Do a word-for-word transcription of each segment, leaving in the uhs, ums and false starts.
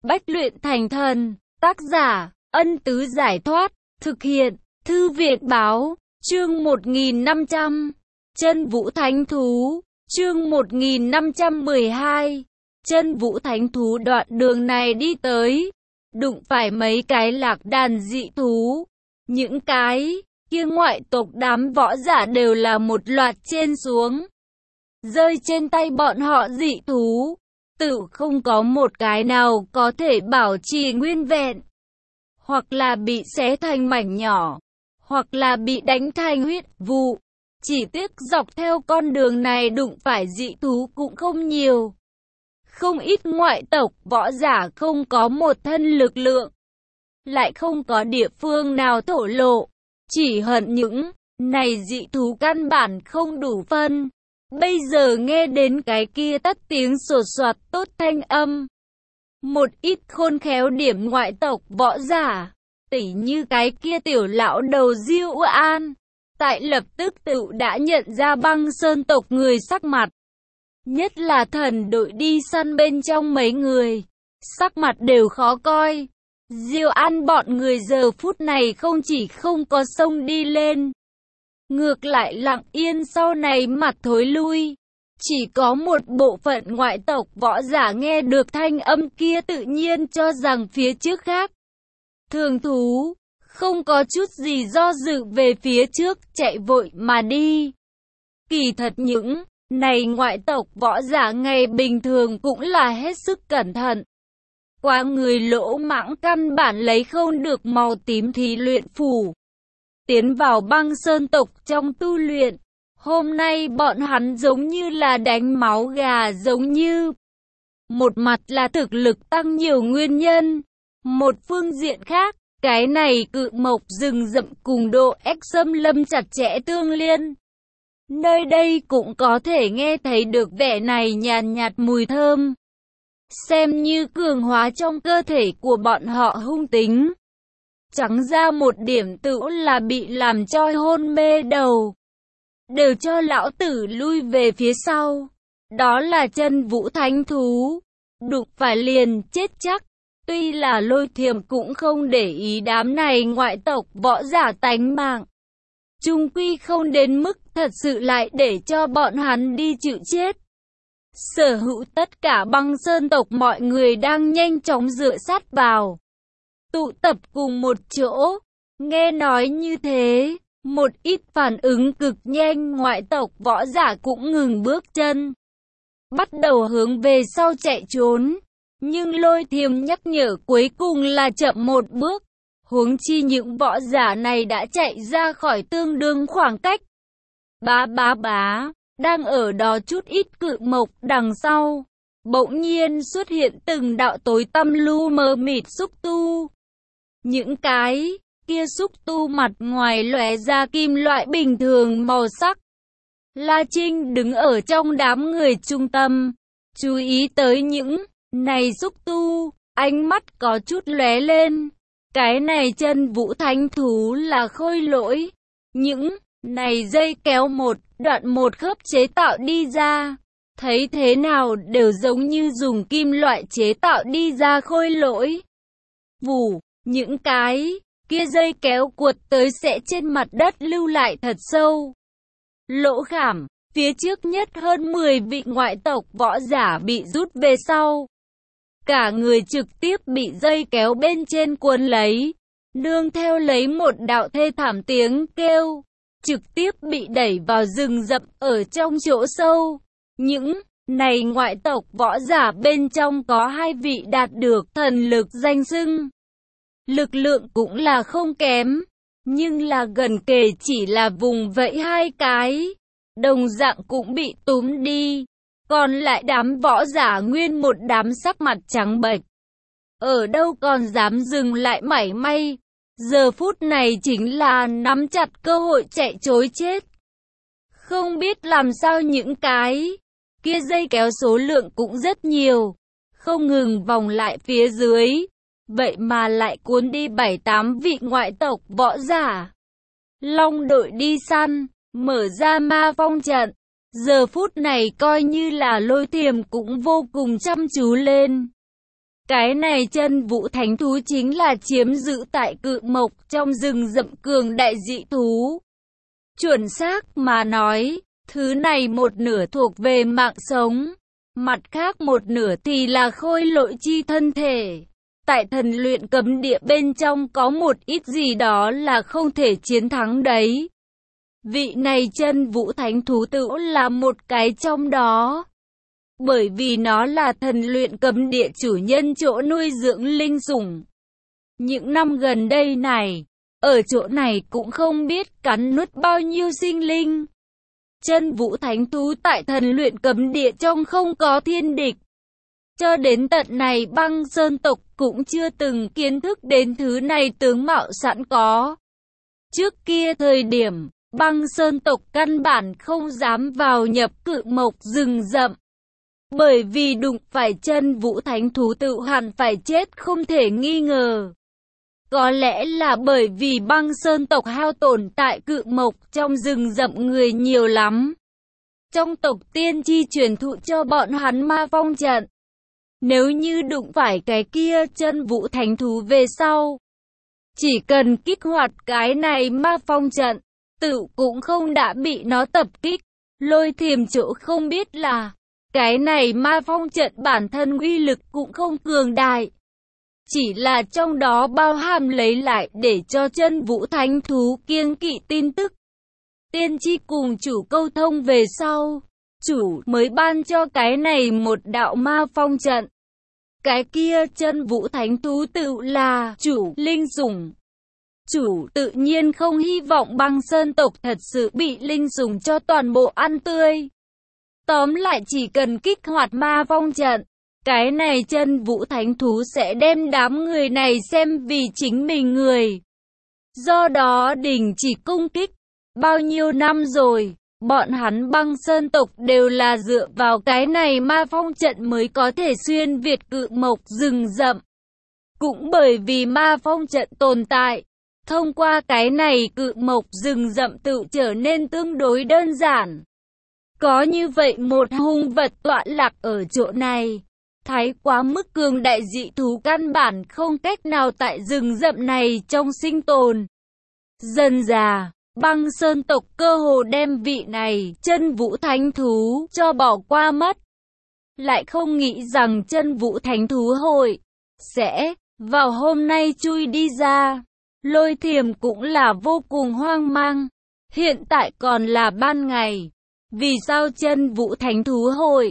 Bách luyện thành thần, tác giả, Ân Tứ Giải Thoát, thực hiện, Thư Viện Báo, chương một nghìn năm trăm, Chân Vũ Thánh Thú, chương một nghìn năm trăm mười hai, Chân Vũ Thánh Thú. Đoạn đường này đi tới, đụng phải mấy cái lạc đàn dị thú, những cái kia ngoại tộc đám võ giả đều là một loạt trên xuống, rơi trên tay bọn họ dị thú, tự không có một cái nào có thể bảo trì nguyên vẹn, hoặc là bị xé thành mảnh nhỏ, hoặc là bị đánh thành huyết vụ. Chỉ tiếc dọc theo con đường này đụng phải dị thú cũng không nhiều. Không ít ngoại tộc võ giả không có một thân lực lượng, lại không có địa phương nào thổ lộ, chỉ hận những này dị thú căn bản không đủ phân. Bây giờ nghe đến cái kia tắt tiếng sột soạt tốt thanh âm, một ít khôn khéo điểm ngoại tộc võ giả, tỉ như cái kia tiểu lão đầu Diêu An, tại lập tức tự đã nhận ra Băng Sơn tộc người sắc mặt. Nhất là thần đội đi săn bên trong mấy người, sắc mặt đều khó coi. Diêu An bọn người giờ phút này không chỉ không có sông đi lên, ngược lại lặng yên sau này mặt thối lui. Chỉ có một bộ phận ngoại tộc võ giả nghe được thanh âm kia tự nhiên cho rằng phía trước khác thường thú, không có chút gì do dự về phía trước chạy vội mà đi. Kỳ thật những này ngoại tộc võ giả ngày bình thường cũng là hết sức cẩn thận. Qua người lỗ mãng căn bản lấy không được màu tím thí luyện phủ, tiến vào Băng Sơn tộc trong tu luyện. Hôm nay bọn hắn giống như là đánh máu gà giống như. Một mặt là thực lực tăng nhiều nguyên nhân, một phương diện khác, cái này cự mộc rừng rậm cùng độ ếch xâm lâm chặt chẽ tương liên. Nơi đây cũng có thể nghe thấy được vẻ này nhàn nhạt mùi thơm, xem như cường hóa trong cơ thể của bọn họ hung tính. Trắng ra một điểm tự là bị làm cho hôn mê đầu. Đều cho lão tử lui về phía sau. Đó là Chân Vũ Thánh Thú, đụng phải liền chết chắc. Tuy là Lôi Thiềm cũng không để ý đám này ngoại tộc võ giả tánh mạng, chung quy không đến mức thật sự lại để cho bọn hắn đi chịu chết. Sở hữu tất cả Băng Sơn tộc mọi người đang nhanh chóng dựa sát vào, tụ tập cùng một chỗ. Nghe nói như thế, một ít phản ứng cực nhanh ngoại tộc võ giả cũng ngừng bước chân, bắt đầu hướng về sau chạy trốn. Nhưng Lôi Thiềm nhắc nhở cuối cùng là chậm một bước, huống chi những võ giả này đã chạy ra khỏi tương đương khoảng cách. Bá bá bá, đang ở đó chút ít cự mộc đằng sau, bỗng nhiên xuất hiện từng đạo tối tăm lu mờ mịt xúc tu. Những cái kia xúc tu mặt ngoài lóe ra kim loại bình thường màu sắc. La Trinh đứng ở trong đám người trung tâm, chú ý tới những này xúc tu, ánh mắt có chút lóe lên. Cái này Chân Vũ Thánh Thú là khôi lỗi. Những này dây kéo một đoạn một khớp chế tạo đi ra, thấy thế nào đều giống như dùng kim loại chế tạo đi ra khôi lỗi. Vù, những cái kia dây kéo cuột tới sẽ trên mặt đất lưu lại thật sâu lỗ khảm. Phía trước nhất hơn mười vị ngoại tộc võ giả bị rút về sau, cả người trực tiếp bị dây kéo bên trên cuốn lấy, nương theo lấy một đạo thê thảm tiếng kêu, trực tiếp bị đẩy vào rừng rậm ở trong chỗ sâu. Những này ngoại tộc võ giả bên trong có hai vị đạt được thần lực danh xưng, lực lượng cũng là không kém, nhưng là gần kề chỉ là vùng vẫy hai cái, đồng dạng cũng bị túm đi. Còn lại đám võ giả nguyên một đám sắc mặt trắng bệch, ở đâu còn dám dừng lại mảy may. Giờ phút này chính là nắm chặt cơ hội chạy trối chết. Không biết làm sao những cái kia dây kéo số lượng cũng rất nhiều, không ngừng vòng lại phía dưới, vậy mà lại cuốn đi bảy tám vị ngoại tộc võ giả. Long đội đi săn, mở ra ma phong trận. Giờ phút này coi như là Lôi Thiềm cũng vô cùng chăm chú lên. Cái này chân vũ thánh thú chính là chiếm giữ tại Cự Mộc trong rừng rậm cường đại dị thú. Chuẩn xác mà nói, thứ này một nửa thuộc về mạng sống, mặt khác một nửa thì là khôi lỗi chi thân thể. Tại thần luyện cấm địa bên trong có một ít gì đó là không thể chiến thắng đấy. Vị này chân vũ thánh thú tự là một cái trong đó. Bởi vì nó là thần luyện cấm địa chủ nhân chỗ nuôi dưỡng linh sủng. Những năm gần đây này, ở chỗ này cũng không biết cắn nuốt bao nhiêu sinh linh. Chân vũ thánh thú tại thần luyện cấm địa trong không có thiên địch. Cho đến tận này băng sơn tộc cũng chưa từng kiến thức đến thứ này tướng mạo sẵn có. Trước kia thời điểm, băng sơn tộc căn bản không dám vào nhập Cự Mộc rừng rậm. Bởi vì đụng phải chân vũ thánh thú tự hẳn phải chết không thể nghi ngờ. Có lẽ là bởi vì băng sơn tộc hao tổn tại Cự Mộc trong rừng rậm người nhiều lắm. Trong tộc tiên tri truyền thụ cho bọn hắn ma phong trận. Nếu như đụng phải cái kia chân vũ thánh thú về sau, chỉ cần kích hoạt cái này ma phong trận, tự cũng không đã bị nó tập kích. Lôi Thiềm chỗ không biết là, cái này ma phong trận bản thân uy lực cũng không cường đại. Chỉ là trong đó bao hàm lấy lại để cho chân vũ thánh thú kiêng kỵ tin tức. Tiên tri cùng chủ câu thông về sau, chủ mới ban cho cái này một đạo ma phong trận. Cái kia chân vũ thánh thú tự là chủ linh sủng. Chủ tự nhiên không hy vọng băng sơn tộc thật sự bị linh sủng cho toàn bộ ăn tươi. Tóm lại chỉ cần kích hoạt ma phong trận, cái này chân vũ thánh thú sẽ đem đám người này xem vì chính mình người. Do đó đình chỉ cung kích. Bao nhiêu năm rồi, bọn hắn băng sơn tộc đều là dựa vào cái này ma phong trận mới có thể xuyên việt Cự Mộc rừng rậm. Cũng bởi vì ma phong trận tồn tại, thông qua cái này Cự Mộc rừng rậm tự trở nên tương đối đơn giản. Có như vậy một hung vật tọa lạc ở chỗ này, thái quá mức cường đại dị thú căn bản không cách nào tại rừng rậm này trong sinh tồn. Dần dà, băng sơn tộc cơ hồ đem vị này chân vũ thánh thú cho bỏ qua mất. Lại không nghĩ rằng chân vũ thánh thú hội sẽ vào hôm nay chui đi ra. Lôi Thiềm cũng là vô cùng hoang mang. Hiện tại còn là ban ngày, vì sao chân vũ thánh thú hội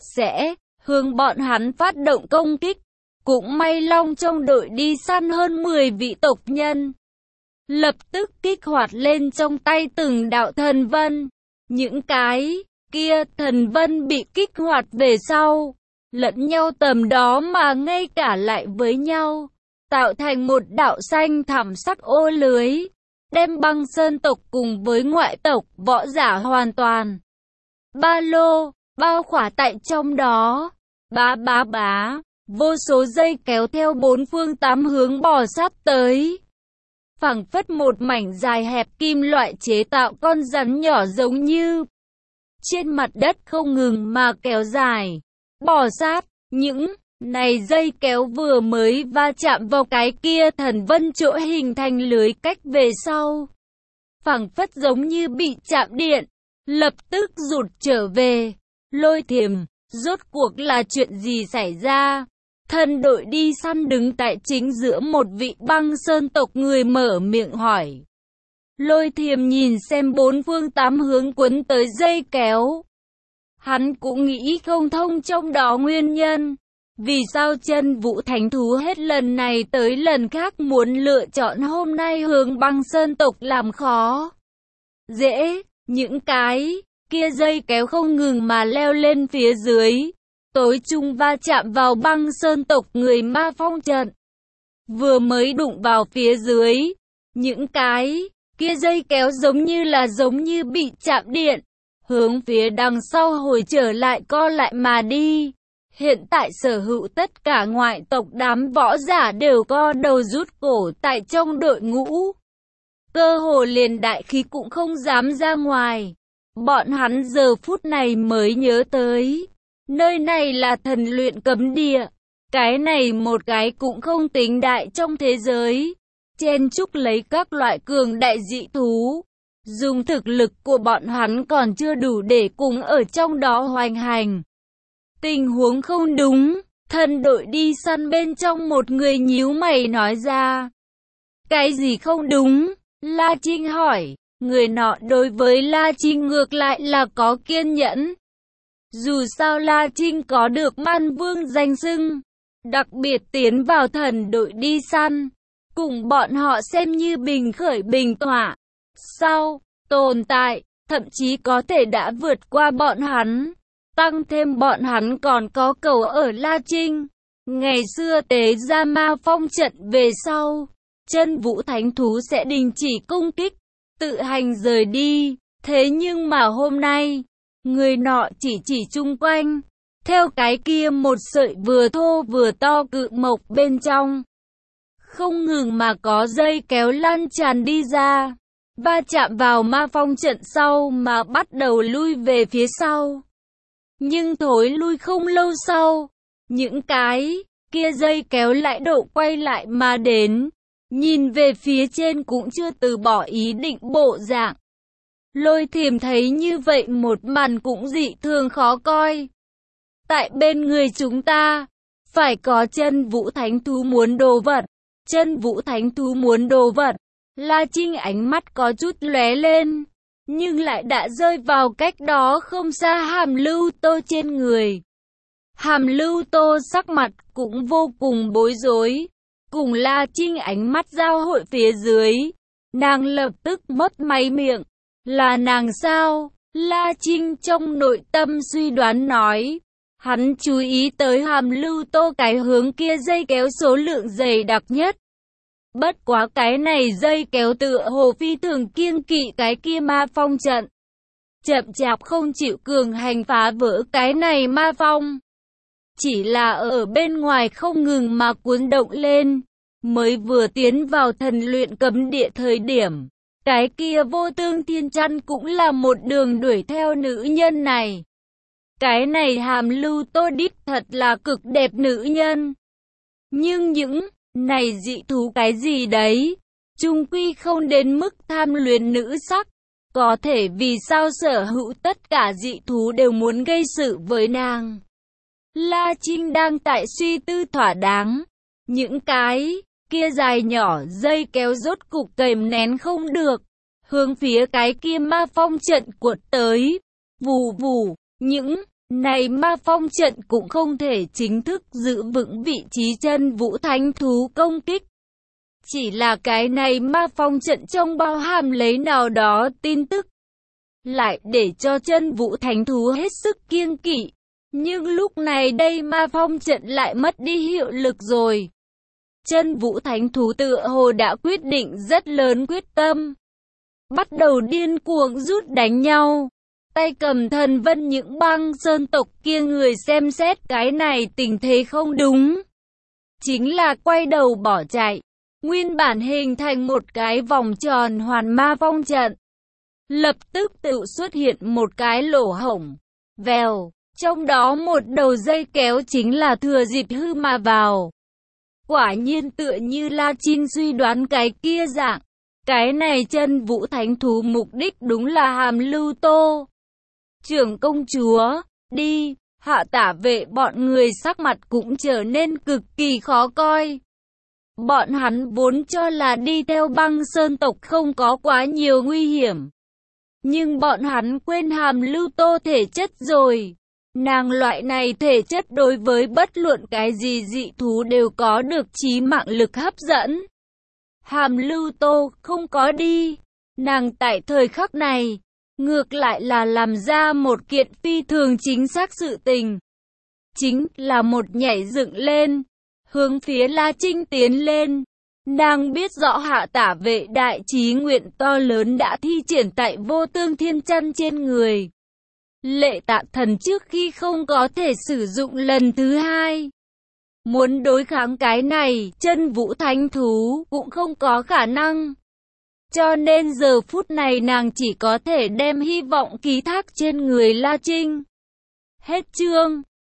sẽ hướng bọn hắn phát động công kích? Cũng may Long trong đội đi săn hơn mười vị tộc nhân, lập tức kích hoạt lên trong tay từng đạo thần vân. Những cái kia thần vân bị kích hoạt về sau, lẫn nhau tầm đó mà ngay cả lại với nhau, tạo thành một đạo xanh thẳm sắc ô lưới, đem băng sơn tộc cùng với ngoại tộc võ giả hoàn toàn ba lô bao khỏa tại trong đó. Bá bá bá, vô số dây kéo theo bốn phương tám hướng bò sát tới. Phảng phất một mảnh dài hẹp kim loại chế tạo con rắn nhỏ giống như trên mặt đất không ngừng mà kéo dài, bò sát. Những này dây kéo vừa mới va chạm vào cái kia thần vân chỗ hình thành lưới cách về sau, phảng phất giống như bị chạm điện, lập tức rụt trở về. Lôi Thiềm, rốt cuộc là chuyện gì xảy ra? Thần đội đi săn đứng tại chính giữa một vị băng sơn tộc người mở miệng hỏi. Lôi Thiềm nhìn xem bốn phương tám hướng quấn tới dây kéo. Hắn cũng nghĩ không thông trong đó nguyên nhân. Vì sao chân vũ thánh thú hết lần này tới lần khác muốn lựa chọn hôm nay hướng băng sơn tộc làm khó dễ? Những cái kia dây kéo không ngừng mà leo lên phía dưới, tối trung va chạm vào băng sơn tộc người ma phong trận. Vừa mới đụng vào phía dưới, những cái kia dây kéo giống như là giống như bị chạm điện, hướng phía đằng sau hồi trở lại co lại mà đi. Hiện tại sở hữu tất cả ngoại tộc đám võ giả đều co đầu rút cổ tại trong đội ngũ. Cơ hồ liền đại khí cũng không dám ra ngoài. Bọn hắn giờ phút này mới nhớ tới, nơi này là thần luyện cấm địa. Cái này một cái cũng không tính đại trong thế giới. Chen chúc lấy các loại cường đại dị thú. Dùng thực lực của bọn hắn còn chưa đủ để cùng ở trong đó hoành hành. Tình huống không đúng, thân đội đi săn bên trong một người nhíu mày nói ra. Cái gì không đúng? La Trinh hỏi. Người nọ đối với La Trinh ngược lại là có kiên nhẫn. Dù sao La Trinh có được Man Vương danh xưng, đặc biệt tiến vào thần đội đi săn, cùng bọn họ xem như bình khởi bình tọa. Sau, tồn tại, thậm chí có thể đã vượt qua bọn hắn. Tăng thêm bọn hắn còn có cầu ở La Trinh. Ngày xưa tế ra ma phong trận về sau, chân vũ thánh thú sẽ đình chỉ công kích, tự hành rời đi. Thế nhưng mà hôm nay, người nọ chỉ chỉ chung quanh, theo cái kia một sợi vừa thô vừa to cự mộc bên trong. Không ngừng mà có dây kéo lan tràn đi ra, va chạm vào ma phong trận sau mà bắt đầu lui về phía sau. Nhưng thối lui không lâu sau, những cái kia dây kéo lại độ quay lại mà đến, nhìn về phía trên cũng chưa từ bỏ ý định bộ dạng. Lôi Thiềm thấy như vậy một màn cũng dị thường khó coi. Tại bên người chúng ta, phải có chân vũ thánh thú muốn đồ vật. Chân vũ thánh thú muốn đồ vật. La Trinh ánh mắt có chút lóe lên, nhưng lại đã rơi vào cách đó không xa Hàm Lưu Tô trên người. Hàm Lưu Tô sắc mặt cũng vô cùng bối rối, cùng La Trinh ánh mắt giao hội phía dưới. Nàng lập tức mất máy miệng. Là nàng sao? La Trinh trong nội tâm suy đoán nói. Hắn chú ý tới Hàm Lưu Tô cái hướng kia dây kéo số lượng dày đặc nhất. Bất quá cái này dây kéo tựa hồ phi thường kiêng kỵ cái kia ma phong trận. Chậm chạp không chịu cường hành phá vỡ cái này ma phong. Chỉ là ở bên ngoài không ngừng mà cuốn động lên. Mới vừa tiến vào thần luyện cấm địa thời điểm, cái kia Vô Tương Thiên Chăn cũng là một đường đuổi theo nữ nhân này. Cái này Hàm Lưu Tô đích thật là cực đẹp nữ nhân. Nhưng những này dị thú cái gì đấy, chung quy không đến mức tham luyến nữ sắc. Có thể vì sao sở hữu tất cả dị thú đều muốn gây sự với nàng. La Trinh đang tại suy tư thỏa đáng. Những cái kia dài nhỏ dây kéo rốt cục kềm nén không được, hướng phía cái kia ma phong trận cuột tới. Vù vù, những này ma phong trận cũng không thể chính thức giữ vững vị trí chân vũ thánh thú công kích. Chỉ là cái này ma phong trận trong bao hàm lấy nào đó tin tức, lại để cho chân vũ thánh thú hết sức kiêng kỵ. Nhưng lúc này đây ma phong trận lại mất đi hiệu lực rồi. Chân vũ thánh thú tựa hồ đã quyết định rất lớn quyết tâm, bắt đầu điên cuồng rút đánh nhau. Tay cầm thần vân những băng sơn tộc kia người xem xét cái này tình thế không đúng, chính là quay đầu bỏ chạy. Nguyên bản hình thành một cái vòng tròn hoàn ma phong trận, lập tức tự xuất hiện một cái lỗ hổng. Vèo, trong đó một đầu dây kéo chính là thừa dịp hư mà vào. Quả nhiên tựa như La Trinh suy đoán cái kia dạng. Cái này chân vũ thánh thú mục đích đúng là Hàm Lưu Tô. Trưởng công chúa, đi, Hạ Tả Vệ bọn người sắc mặt cũng trở nên cực kỳ khó coi. Bọn hắn vốn cho là đi theo băng sơn tộc không có quá nhiều nguy hiểm. Nhưng bọn hắn quên Hàm Lưu Tô thể chất rồi. Nàng loại này thể chất đối với bất luận cái gì dị thú đều có được chí mạng lực hấp dẫn. Hàm Lưu Tô không có đi. Nàng tại thời khắc này, ngược lại là làm ra một kiện phi thường chính xác sự tình. Chính là một nhảy dựng lên, hướng phía La Trinh tiến lên. Nàng biết rõ Hạ Tả Vệ đại chí nguyện to lớn đã thi triển tại Vô Tương Thiên Chăn trên người. Lệ Tạ Thần trước khi không có thể sử dụng lần thứ hai. Muốn đối kháng cái này, chân vũ thánh thú cũng không có khả năng. Cho nên giờ phút này nàng chỉ có thể đem hy vọng ký thác trên người La Trinh. Hết chương.